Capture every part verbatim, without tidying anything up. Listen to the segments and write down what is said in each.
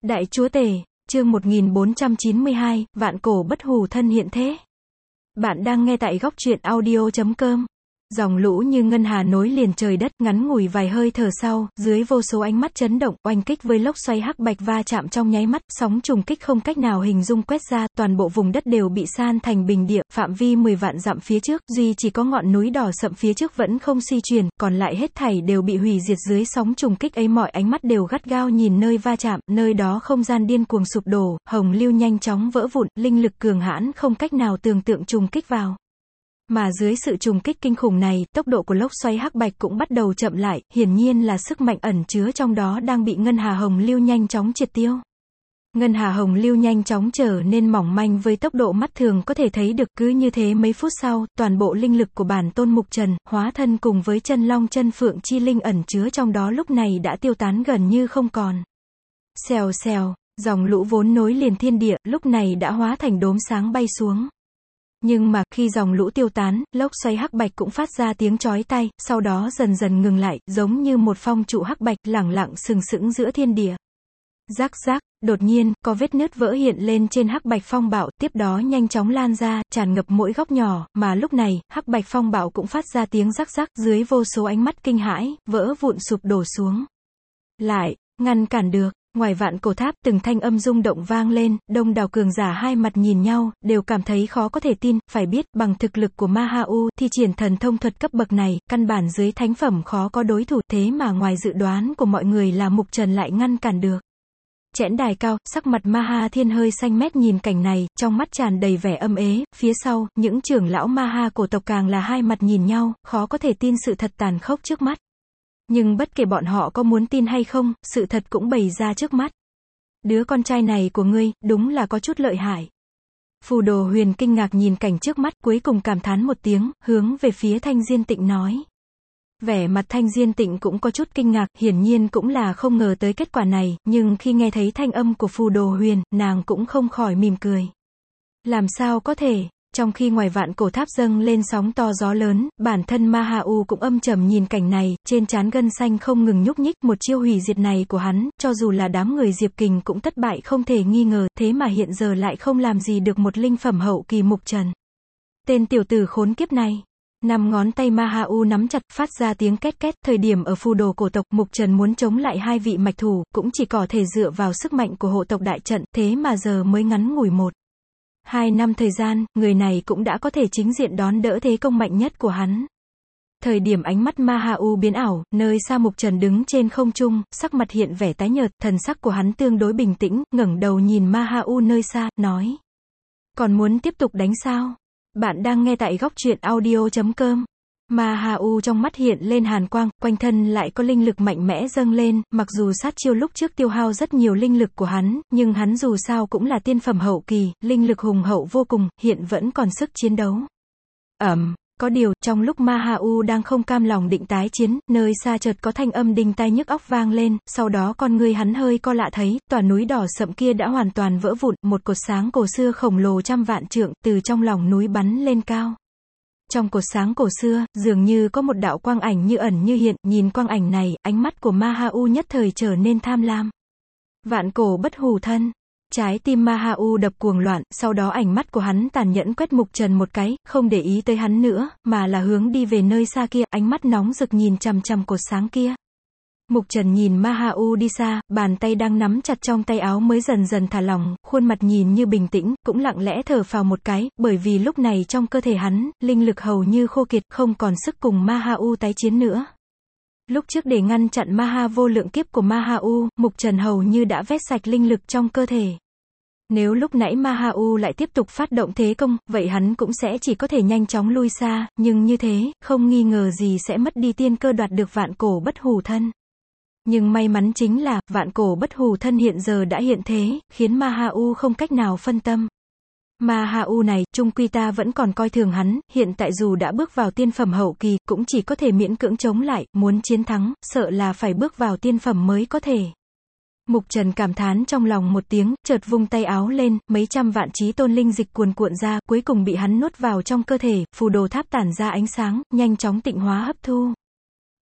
Đại Chúa Tể, chương một nghìn bốn trăm chín mươi hai, vạn cổ bất hủ thân hiện thế. Bạn đang nghe tại góc truyện audio chấm com. Dòng lũ như ngân hà nối liền trời đất, ngắn ngủi vài hơi thở sau, dưới vô số ánh mắt chấn động, oanh kích với lốc xoáy hắc bạch va chạm trong nháy mắt, sóng trùng kích không cách nào hình dung quét ra, toàn bộ vùng đất đều bị san thành bình địa, phạm vi mười vạn dặm phía trước, duy chỉ có ngọn núi đỏ sậm phía trước vẫn không suy chuyển, còn lại hết thảy đều bị hủy diệt dưới sóng trùng kích ấy, mọi ánh mắt đều gắt gao nhìn nơi va chạm, nơi đó không gian điên cuồng sụp đổ, hồng lưu nhanh chóng vỡ vụn, linh lực cường hãn không cách nào tưởng tượng trùng kích vào. Mà dưới sự trùng kích kinh khủng này, tốc độ của lốc xoáy hắc bạch cũng bắt đầu chậm lại, hiển nhiên là sức mạnh ẩn chứa trong đó đang bị ngân hà hồng lưu nhanh chóng triệt tiêu. Ngân hà hồng lưu nhanh chóng trở nên mỏng manh với tốc độ mắt thường có thể thấy được, cứ như thế mấy phút sau, toàn bộ linh lực của bản tôn Mục Trần, hóa thân cùng với chân long chân phượng chi linh ẩn chứa trong đó lúc này đã tiêu tán gần như không còn. Xèo xèo, dòng lũ vốn nối liền thiên địa, lúc này đã hóa thành đốm sáng bay xuống. Nhưng mà, khi dòng lũ tiêu tán, lốc xoáy hắc bạch cũng phát ra tiếng chói tai, sau đó dần dần ngừng lại, giống như một phong trụ hắc bạch lẳng lặng sừng sững giữa thiên địa. Rắc rắc, đột nhiên, có vết nứt vỡ hiện lên trên hắc bạch phong bạo, tiếp đó nhanh chóng lan ra, tràn ngập mỗi góc nhỏ, mà lúc này, hắc bạch phong bạo cũng phát ra tiếng rắc rắc, dưới vô số ánh mắt kinh hãi, vỡ vụn sụp đổ xuống. Lại, ngăn cản được. Ngoài vạn cổ tháp, từng thanh âm rung động vang lên, đông đảo cường giả hai mặt nhìn nhau, đều cảm thấy khó có thể tin, phải biết, bằng thực lực của Ma Ha U, thi triển thần thông thuật cấp bậc này, căn bản dưới thánh phẩm khó có đối thủ, thế mà ngoài dự đoán của mọi người là Mục Trần lại ngăn cản được. Chẽn đài cao, sắc mặt Ma Ha Thiên hơi xanh mét nhìn cảnh này, trong mắt tràn đầy vẻ âm ế, phía sau, những trưởng lão Ma Ha cổ tộc càng là hai mặt nhìn nhau, khó có thể tin sự thật tàn khốc trước mắt. Nhưng bất kể bọn họ có muốn tin hay không, sự thật cũng bày ra trước mắt. Đứa con trai này của ngươi, đúng là có chút lợi hại. Phù Đồ Huyền kinh ngạc nhìn cảnh trước mắt, cuối cùng cảm thán một tiếng, hướng về phía Thanh Diên Tịnh nói. Vẻ mặt Thanh Diên Tịnh cũng có chút kinh ngạc, hiển nhiên cũng là không ngờ tới kết quả này, nhưng khi nghe thấy thanh âm của Phù Đồ Huyền, nàng cũng không khỏi mỉm cười. Làm sao có thể? Trong khi ngoài vạn cổ tháp dâng lên sóng to gió lớn, bản thân Ma Ha U cũng âm trầm nhìn cảnh này, trên trán gân xanh không ngừng nhúc nhích, một chiêu hủy diệt này của hắn, cho dù là đám người Diệp Kình cũng thất bại không thể nghi ngờ, thế mà hiện giờ lại không làm gì được một linh phẩm hậu kỳ Mục Trần. Tên tiểu tử khốn kiếp này. Năm ngón tay Ma Ha U nắm chặt, phát ra tiếng két két, thời điểm ở Phù Đồ cổ tộc, Mục Trần muốn chống lại hai vị mạch thủ, cũng chỉ có thể dựa vào sức mạnh của hộ tộc đại trận, thế mà giờ mới ngắn ngủi một Hai năm thời gian, người này cũng đã có thể chính diện đón đỡ thế công mạnh nhất của hắn. Thời điểm ánh mắt Ma Ha U biến ảo, nơi xa Mục Trần đứng trên không trung, sắc mặt hiện vẻ tái nhợt, thần sắc của hắn tương đối bình tĩnh, ngẩng đầu nhìn Ma Ha U nơi xa, nói. Còn muốn tiếp tục đánh sao? Bạn đang nghe tại góc truyện audio chấm com. Ma Ha U trong mắt hiện lên hàn quang, quanh thân lại có linh lực mạnh mẽ dâng lên, mặc dù sát chiêu lúc trước tiêu hao rất nhiều linh lực của hắn, nhưng hắn dù sao cũng là tiên phẩm hậu kỳ, linh lực hùng hậu vô cùng, hiện vẫn còn sức chiến đấu. Ẩm, có điều, trong lúc Ma Ha U đang không cam lòng định tái chiến, nơi xa chợt có thanh âm đinh tai nhức óc vang lên, sau đó con người hắn hơi co lạ thấy, tòa núi đỏ sậm kia đã hoàn toàn vỡ vụn, một cột sáng cổ xưa khổng lồ trăm vạn trượng, từ trong lòng núi bắn lên cao. Trong cột sáng cổ xưa, dường như có một đạo quang ảnh như ẩn như hiện, nhìn quang ảnh này, ánh mắt của Ma Ha U nhất thời trở nên tham lam. Vạn cổ bất hủ thân. Trái tim Ma Ha U đập cuồng loạn, sau đó ánh mắt của hắn tàn nhẫn quét Mục Trần một cái, không để ý tới hắn nữa, mà là hướng đi về nơi xa kia, ánh mắt nóng rực nhìn chằm chằm cột sáng kia. Mục Trần nhìn Ma Ha U đi xa, bàn tay đang nắm chặt trong tay áo mới dần dần thả lỏng, khuôn mặt nhìn như bình tĩnh, cũng lặng lẽ thở phào một cái, bởi vì lúc này trong cơ thể hắn, linh lực hầu như khô kiệt, không còn sức cùng Ma Ha U tái chiến nữa. Lúc trước để ngăn chặn Ma Ha vô lượng kiếp của Ma Ha U, Mục Trần hầu như đã vét sạch linh lực trong cơ thể. Nếu lúc nãy Ma Ha U lại tiếp tục phát động thế công, vậy hắn cũng sẽ chỉ có thể nhanh chóng lui xa, nhưng như thế, không nghi ngờ gì sẽ mất đi tiên cơ đoạt được vạn cổ bất hủ thân. Nhưng may mắn chính là, vạn cổ bất hủ thân hiện giờ đã hiện thế, khiến Ma Ha U không cách nào phân tâm. Ma Ha U này, chung quy ta vẫn còn coi thường hắn, hiện tại dù đã bước vào tiên phẩm hậu kỳ, cũng chỉ có thể miễn cưỡng chống lại, muốn chiến thắng, sợ là phải bước vào tiên phẩm mới có thể. Mục Trần cảm thán trong lòng một tiếng, chợt vung tay áo lên, mấy trăm vạn chí tôn linh dịch cuồn cuộn ra, cuối cùng bị hắn nuốt vào trong cơ thể, phù đồ tháp tản ra ánh sáng, nhanh chóng tịnh hóa hấp thu.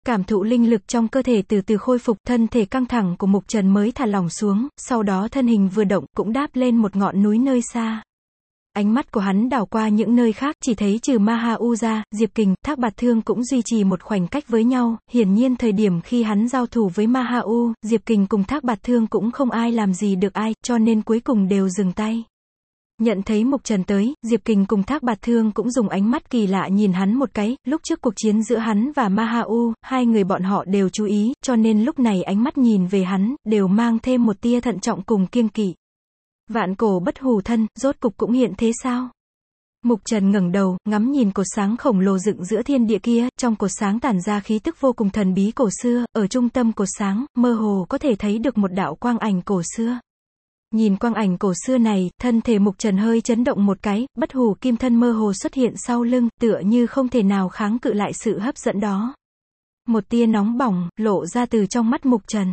Cảm thụ linh lực trong cơ thể từ từ khôi phục, thân thể căng thẳng của Mục Trần mới thả lỏng xuống, sau đó thân hình vừa động, cũng đáp lên một ngọn núi nơi xa. Ánh mắt của hắn đảo qua những nơi khác, chỉ thấy trừ Ma Ha U ra, Diệp Kình, Thác Bạt Thương cũng duy trì một khoảnh cách với nhau, hiển nhiên thời điểm khi hắn giao thủ với Ma Ha U, Diệp Kình cùng Thác Bạt Thương cũng không ai làm gì được ai, cho nên cuối cùng đều dừng tay. Nhận thấy Mục Trần tới, Diệp Kình cùng Thác Bạt Thương cũng dùng ánh mắt kỳ lạ nhìn hắn một cái, lúc trước cuộc chiến giữa hắn và Ma Ha U, hai người bọn họ đều chú ý, cho nên lúc này ánh mắt nhìn về hắn, đều mang thêm một tia thận trọng cùng kiêng kỵ. Vạn cổ bất hủ thân, rốt cục cũng hiện thế sao? Mục Trần ngẩng đầu, ngắm nhìn cột sáng khổng lồ dựng giữa thiên địa kia, trong cột sáng tản ra khí tức vô cùng thần bí cổ xưa, ở trung tâm cột sáng, mơ hồ có thể thấy được một đạo quang ảnh cổ xưa. Nhìn quang ảnh cổ xưa này, thân thể Mục Trần hơi chấn động một cái, bất hủ kim thân mơ hồ xuất hiện sau lưng, tựa như không thể nào kháng cự lại sự hấp dẫn đó. Một tia nóng bỏng, lộ ra từ trong mắt Mục Trần.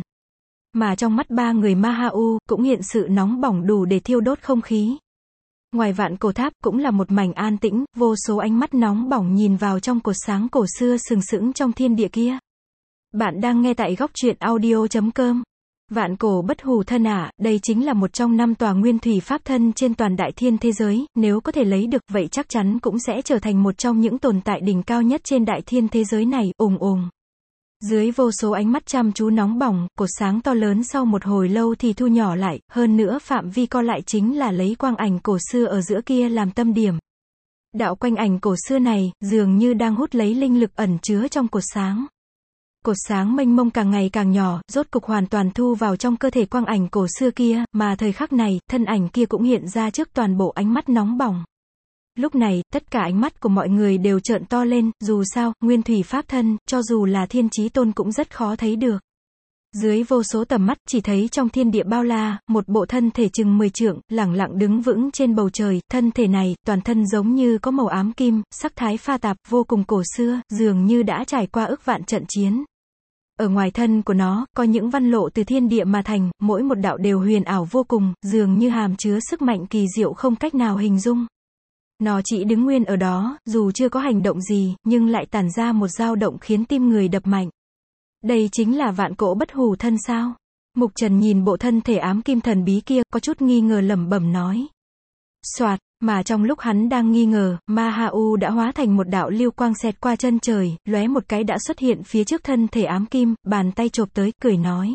Mà trong mắt ba người Ma Ha U, cũng hiện sự nóng bỏng đủ để thiêu đốt không khí. Ngoài vạn cổ tháp, cũng là một mảnh an tĩnh, vô số ánh mắt nóng bỏng nhìn vào trong cột sáng cổ xưa sừng sững trong thiên địa kia. Bạn đang nghe tại góc truyện audio chấm com. Vạn cổ bất hủ thân ạ, à, đây chính là một trong năm tòa nguyên thủy pháp thân trên toàn đại thiên thế giới, nếu có thể lấy được, vậy chắc chắn cũng sẽ trở thành một trong những tồn tại đỉnh cao nhất trên đại thiên thế giới này, ùng ùng. Dưới vô số ánh mắt chăm chú nóng bỏng, cột sáng to lớn sau một hồi lâu thì thu nhỏ lại, hơn nữa phạm vi co lại chính là lấy quang ảnh cổ xưa ở giữa kia làm tâm điểm. Đạo quanh ảnh cổ xưa này, dường như đang hút lấy linh lực ẩn chứa trong cột sáng. Cột sáng mênh mông càng ngày càng nhỏ, rốt cục hoàn toàn thu vào trong cơ thể quang ảnh cổ xưa kia, mà thời khắc này, thân ảnh kia cũng hiện ra trước toàn bộ ánh mắt nóng bỏng. Lúc này, tất cả ánh mắt của mọi người đều trợn to lên, dù sao, nguyên thủy pháp thân, cho dù là thiên chí tôn cũng rất khó thấy được. Dưới vô số tầm mắt, chỉ thấy trong thiên địa bao la, một bộ thân thể chừng mười trượng, lẳng lặng đứng vững trên bầu trời, thân thể này, toàn thân giống như có màu ám kim, sắc thái pha tạp, vô cùng cổ xưa, dường như đã trải qua ức vạn trận chiến. Ở ngoài thân của nó, có những văn lộ từ thiên địa mà thành, mỗi một đạo đều huyền ảo vô cùng, dường như hàm chứa sức mạnh kỳ diệu không cách nào hình dung. Nó chỉ đứng nguyên ở đó, dù chưa có hành động gì, nhưng lại tản ra một dao động khiến tim người đập mạnh. Đây chính là vạn cổ bất hủ thân sao? Mục Trần nhìn bộ thân thể ám kim thần bí kia, có chút nghi ngờ lẩm bẩm nói. Soạt, mà trong lúc hắn đang nghi ngờ, Ma Ha U đã hóa thành một đạo lưu quang xẹt qua chân trời, lóe một cái đã xuất hiện phía trước thân thể ám kim, bàn tay chộp tới, cười nói.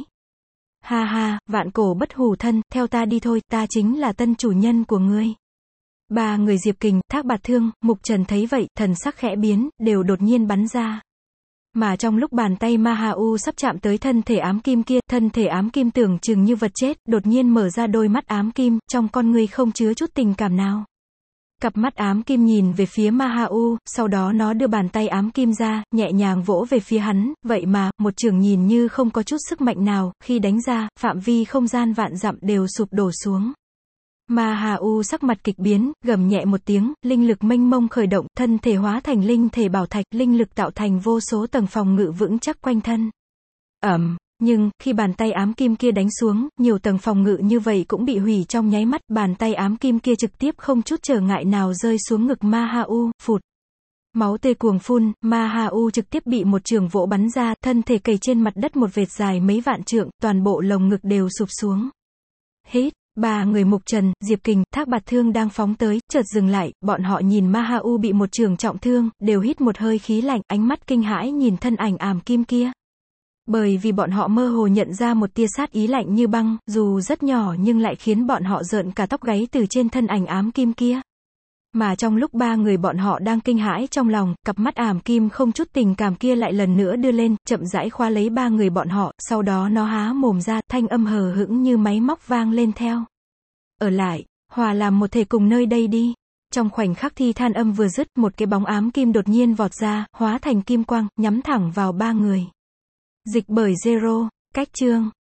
Ha ha, vạn cổ bất hủ thân, theo ta đi thôi, ta chính là tân chủ nhân của ngươi. Ba người Diệp Kình, Thác Bạt Thương, Mục Trần thấy vậy, thần sắc khẽ biến, đều đột nhiên bắn ra. Mà trong lúc bàn tay Ma Ha U sắp chạm tới thân thể ám kim kia, thân thể ám kim tưởng chừng như vật chết, đột nhiên mở ra đôi mắt ám kim, trong con ngươi không chứa chút tình cảm nào. Cặp mắt ám kim nhìn về phía Ma Ha U, sau đó nó đưa bàn tay ám kim ra, nhẹ nhàng vỗ về phía hắn, vậy mà, một chưởng nhìn như không có chút sức mạnh nào, khi đánh ra, phạm vi không gian vạn dặm đều sụp đổ xuống. Ma Ha U sắc mặt kịch biến, gầm nhẹ một tiếng, linh lực mênh mông khởi động, thân thể hóa thành linh thể bảo thạch, linh lực tạo thành vô số tầng phòng ngự vững chắc quanh thân. Ẩm, nhưng, khi bàn tay ám kim kia đánh xuống, nhiều tầng phòng ngự như vậy cũng bị hủy trong nháy mắt, bàn tay ám kim kia trực tiếp không chút trở ngại nào rơi xuống ngực Ma Ha U, phụt. Máu tê cuồng phun, Ma Ha U trực tiếp bị một chưởng vỗ bắn ra, thân thể cầy trên mặt đất một vệt dài mấy vạn trượng, toàn bộ lồng ngực đều sụp xuống. Hít. Ba người Mục Trần, Diệp Kình, Thác Bạt Thương đang phóng tới, chợt dừng lại, bọn họ nhìn Ma Ha U bị một chưởng trọng thương, đều hít một hơi khí lạnh, ánh mắt kinh hãi nhìn thân ảnh ám kim kia. Bởi vì bọn họ mơ hồ nhận ra một tia sát ý lạnh như băng, dù rất nhỏ nhưng lại khiến bọn họ rợn cả tóc gáy từ trên thân ảnh ám kim kia. Mà trong lúc ba người bọn họ đang kinh hãi trong lòng, cặp mắt ám kim không chút tình cảm kia lại lần nữa đưa lên, chậm rãi khóa lấy ba người bọn họ, sau đó nó há mồm ra, thanh âm hờ hững như máy móc vang lên theo. Ở lại, hòa làm một thể cùng nơi đây đi. Trong khoảnh khắc thi than âm vừa dứt, một cái bóng ám kim đột nhiên vọt ra, hóa thành kim quang, nhắm thẳng vào ba người. Dịch bởi Zero, cách chương.